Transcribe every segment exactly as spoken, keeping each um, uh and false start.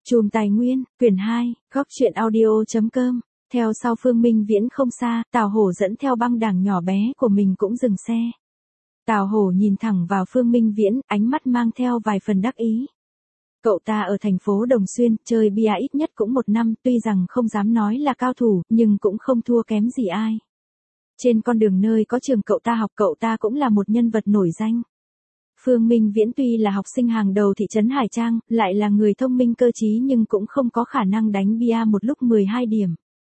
Chùm Tài Nguyên, quyển hai, góc truyện audio chấm com. Theo sau Phương Minh Viễn không xa, Tào Hổ dẫn theo băng đảng nhỏ bé của mình cũng dừng xe. Tào Hổ nhìn thẳng vào Phương Minh Viễn, ánh mắt mang theo vài phần đắc ý. Cậu ta ở thành phố Đồng Xuyên, chơi bia ít nhất cũng một năm, tuy rằng không dám nói là cao thủ, nhưng cũng không thua kém gì ai. Trên con đường nơi có trường cậu ta học, cậu ta cũng là một nhân vật nổi danh. Phương Minh Viễn tuy là học sinh hàng đầu thị trấn Hải Trang, lại là người thông minh cơ trí nhưng cũng không có khả năng đánh bia một lúc mười hai điểm.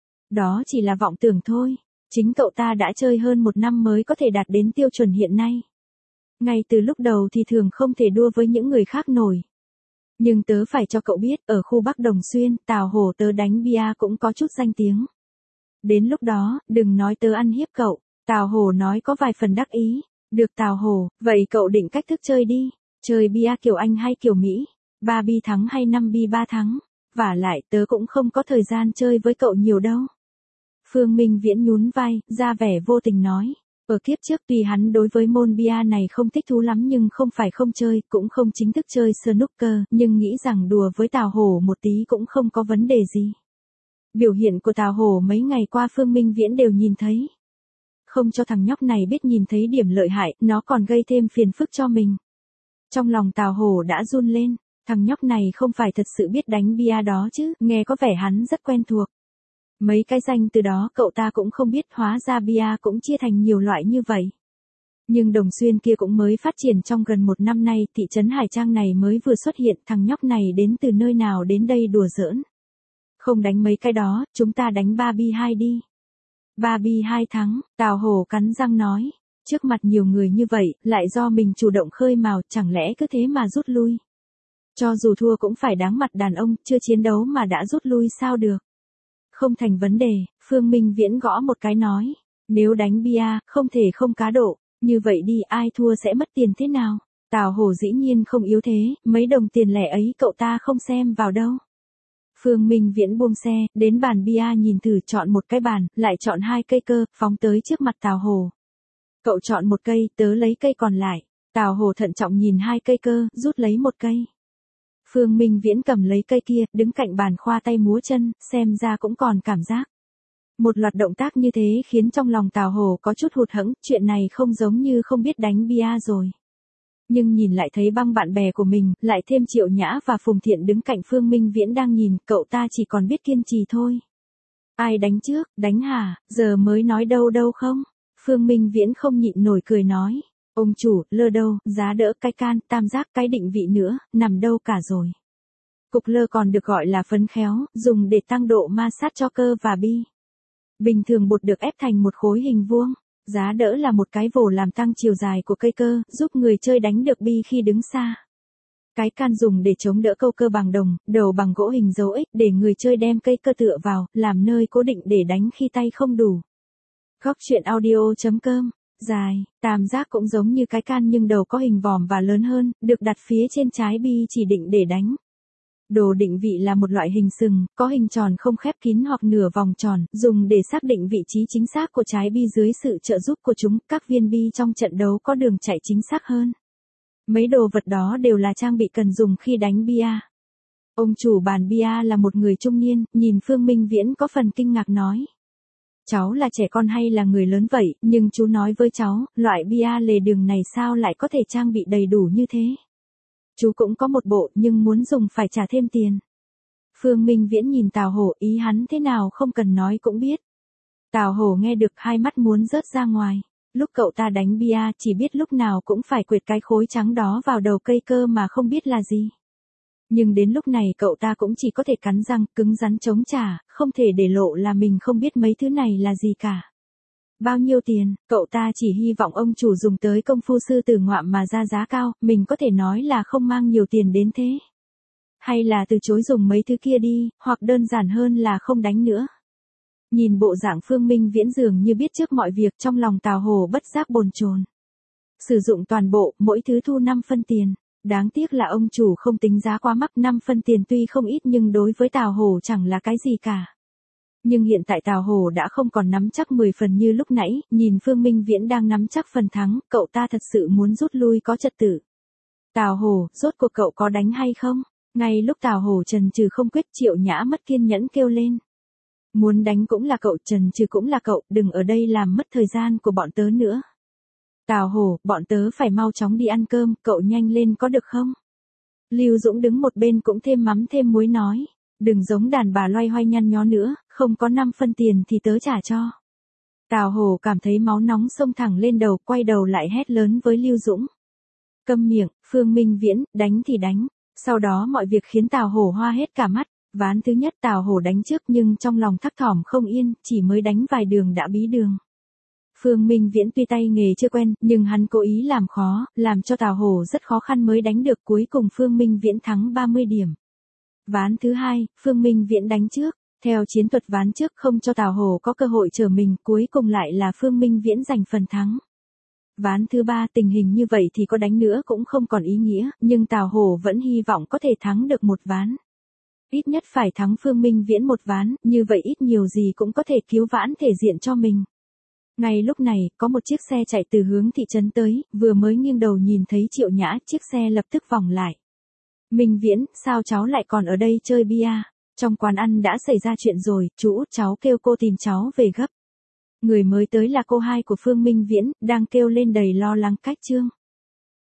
Đó chỉ là vọng tưởng thôi. Chính cậu ta đã chơi hơn một năm mới có thể đạt đến tiêu chuẩn hiện nay. Ngay từ lúc đầu thì thường không thể đua với những người khác nổi. Nhưng tớ phải cho cậu biết, ở khu Bắc Đồng Xuyên, Tào Hổ tớ đánh bia cũng có chút danh tiếng. Đến lúc đó, đừng nói tớ ăn hiếp cậu. Tào Hổ nói có vài phần đắc ý. Được Tào Hổ, vậy cậu định cách thức chơi đi. Chơi bia kiểu Anh hay kiểu Mỹ? ba bi thắng hay năm bi ba thắng? Vả lại tớ cũng không có thời gian chơi với cậu nhiều đâu. Phương Minh Viễn nhún vai, ra vẻ vô tình nói. Ở kiếp trước tuy hắn đối với môn bia này không thích thú lắm nhưng không phải không chơi, cũng không chính thức chơi snooker, nhưng nghĩ rằng đùa với Tào Hổ một tí cũng không có vấn đề gì. Biểu hiện của Tào Hổ mấy ngày qua Phương Minh Viễn đều nhìn thấy. Không cho thằng nhóc này biết nhìn thấy điểm lợi hại, nó còn gây thêm phiền phức cho mình. Trong lòng Tào Hổ đã run lên, thằng nhóc này không phải thật sự biết đánh bia đó chứ, nghe có vẻ hắn rất quen thuộc. Mấy cái danh từ đó cậu ta cũng không biết, hóa ra bia cũng chia thành nhiều loại như vậy. Nhưng Đồng Xuyên kia cũng mới phát triển trong gần một năm nay, thị trấn Hải Trang này mới vừa xuất hiện, thằng nhóc này đến từ nơi nào đến đây đùa giỡn. Không đánh mấy cái đó, chúng ta đánh ba bi hai đi. Ba bi hai thắng, Tào Hổ cắn răng nói. Trước mặt nhiều người như vậy, lại do mình chủ động khơi mào, chẳng lẽ cứ thế mà rút lui. Cho dù thua cũng phải đáng mặt đàn ông, chưa chiến đấu mà đã rút lui sao được. Không thành vấn đề, Phương Minh Viễn gõ một cái nói. Nếu đánh bia, không thể không cá độ, như vậy đi ai thua sẽ mất tiền thế nào. Tào Hổ dĩ nhiên không yếu thế, mấy đồng tiền lẻ ấy cậu ta không xem vào đâu. Phương Minh Viễn buông xe, đến bàn bia nhìn thử, chọn một cái bàn, lại chọn hai cây cơ, phóng tới trước mặt Tào Hổ. Cậu chọn một cây, tớ lấy cây còn lại. Tào Hổ thận trọng nhìn hai cây cơ, rút lấy một cây. Phương Minh Viễn cầm lấy cây kia, đứng cạnh bàn khoa tay múa chân, xem ra cũng còn cảm giác. Một loạt động tác như thế khiến trong lòng Tào Hổ có chút hụt hẫng, chuyện này không giống như không biết đánh bia rồi. Nhưng nhìn lại thấy băng bạn bè của mình, lại thêm Triệu Nhã và Phùng Thiện đứng cạnh Phương Minh Viễn đang nhìn, cậu ta chỉ còn biết kiên trì thôi. Ai đánh trước, đánh hả, giờ mới nói đâu đâu không? Phương Minh Viễn không nhịn nổi cười nói. Ông chủ, lơ đâu, giá đỡ, cái can, tam giác, cái định vị nữa, nằm đâu cả rồi. Cục lơ còn được gọi là phấn khéo, dùng để tăng độ ma sát cho cơ và bi. Bình thường bột được ép thành một khối hình vuông. Giá đỡ là một cái vồ làm tăng chiều dài của cây cơ, giúp người chơi đánh được bi khi đứng xa. Cái can dùng để chống đỡ câu cơ bằng đồng, đầu bằng gỗ hình dấu X để người chơi đem cây cơ tựa vào, làm nơi cố định để đánh khi tay không đủ. Góc truyện audio chấm com. Dài, tam giác cũng giống như cái can nhưng đầu có hình vòm và lớn hơn, được đặt phía trên trái bi chỉ định để đánh. Đồ định vị là một loại hình sừng, có hình tròn không khép kín hoặc nửa vòng tròn, dùng để xác định vị trí chính xác của trái bi dưới sự trợ giúp của chúng, các viên bi trong trận đấu có đường chạy chính xác hơn. Mấy đồ vật đó đều là trang bị cần dùng khi đánh bia. Ông chủ bàn bia là một người trung niên, nhìn Phương Minh Viễn có phần kinh ngạc nói. Cháu là trẻ con hay là người lớn vậy, nhưng chú nói với cháu, loại bia lề đường này sao lại có thể trang bị đầy đủ như thế? Chú cũng có một bộ nhưng muốn dùng phải trả thêm tiền. Phương Minh Viễn nhìn Tào Hổ, ý hắn thế nào không cần nói cũng biết. Tào Hổ nghe được hai mắt muốn rớt ra ngoài. Lúc cậu ta đánh bia chỉ biết lúc nào cũng phải quệt cái khối trắng đó vào đầu cây cơ mà không biết là gì. Nhưng đến lúc này cậu ta cũng chỉ có thể cắn răng, cứng rắn chống trả, không thể để lộ là mình không biết mấy thứ này là gì cả. Bao nhiêu tiền, cậu ta chỉ hy vọng ông chủ dùng tới công phu sư tử ngoạm mà ra giá cao, mình có thể nói là không mang nhiều tiền đến thế. Hay là từ chối dùng mấy thứ kia đi, hoặc đơn giản hơn là không đánh nữa. Nhìn bộ dạng Phương Minh Viễn dường như biết trước mọi việc, trong lòng Tào Hổ bất giác bồn chồn. Sử dụng toàn bộ, mỗi thứ thu năm phân tiền. Đáng tiếc là ông chủ không tính giá quá mắc, năm phân tiền tuy không ít nhưng đối với Tào Hổ chẳng là cái gì cả. Nhưng hiện tại Tào Hổ đã không còn nắm chắc mười phần như lúc nãy, nhìn Phương Minh Viễn đang nắm chắc phần thắng, cậu ta thật sự muốn rút lui có trật tự. Tào Hổ, rốt cuộc cậu có đánh hay không? Ngay lúc Tào Hổ chần chừ không quyết, Triệu Nhã mất kiên nhẫn kêu lên. Muốn đánh cũng là cậu, chần chừ cũng là cậu, đừng ở đây làm mất thời gian của bọn tớ nữa. Tào Hổ, bọn tớ phải mau chóng đi ăn cơm, cậu nhanh lên có được không? Lưu Dũng đứng một bên cũng thêm mắm thêm muối nói. Đừng giống đàn bà loay hoay nhăn nhó nữa, không có năm phân tiền thì tớ trả cho. Tào Hổ cảm thấy máu nóng xông thẳng lên đầu, quay đầu lại hét lớn với Lưu Dũng. Câm miệng, Phương Minh Viễn, đánh thì đánh. Sau đó mọi việc khiến Tào Hổ hoa hết cả mắt. Ván thứ nhất Tào Hổ đánh trước nhưng trong lòng thấp thỏm không yên, chỉ mới đánh vài đường đã bí đường. Phương Minh Viễn tuy tay nghề chưa quen, nhưng hắn cố ý làm khó, làm cho Tào Hổ rất khó khăn mới đánh được, cuối cùng Phương Minh Viễn thắng ba mươi điểm. Ván thứ hai, Phương Minh Viễn đánh trước, theo chiến thuật ván trước không cho Tào Hổ có cơ hội trở mình, cuối cùng lại là Phương Minh Viễn giành phần thắng. Ván thứ ba tình hình như vậy thì có đánh nữa cũng không còn ý nghĩa, nhưng Tào Hổ vẫn hy vọng có thể thắng được một ván. Ít nhất phải thắng Phương Minh Viễn một ván, như vậy ít nhiều gì cũng có thể cứu vãn thể diện cho mình. Ngay lúc này, có một chiếc xe chạy từ hướng thị trấn tới, vừa mới nghiêng đầu nhìn thấy Triệu Nhã, chiếc xe lập tức vòng lại. Minh Viễn, sao cháu lại còn ở đây chơi bia? Trong quán ăn đã xảy ra chuyện rồi, chú út cháu kêu cô tìm cháu về gấp. Người mới tới là cô hai của Phương Minh Viễn, đang kêu lên đầy lo lắng cách trương.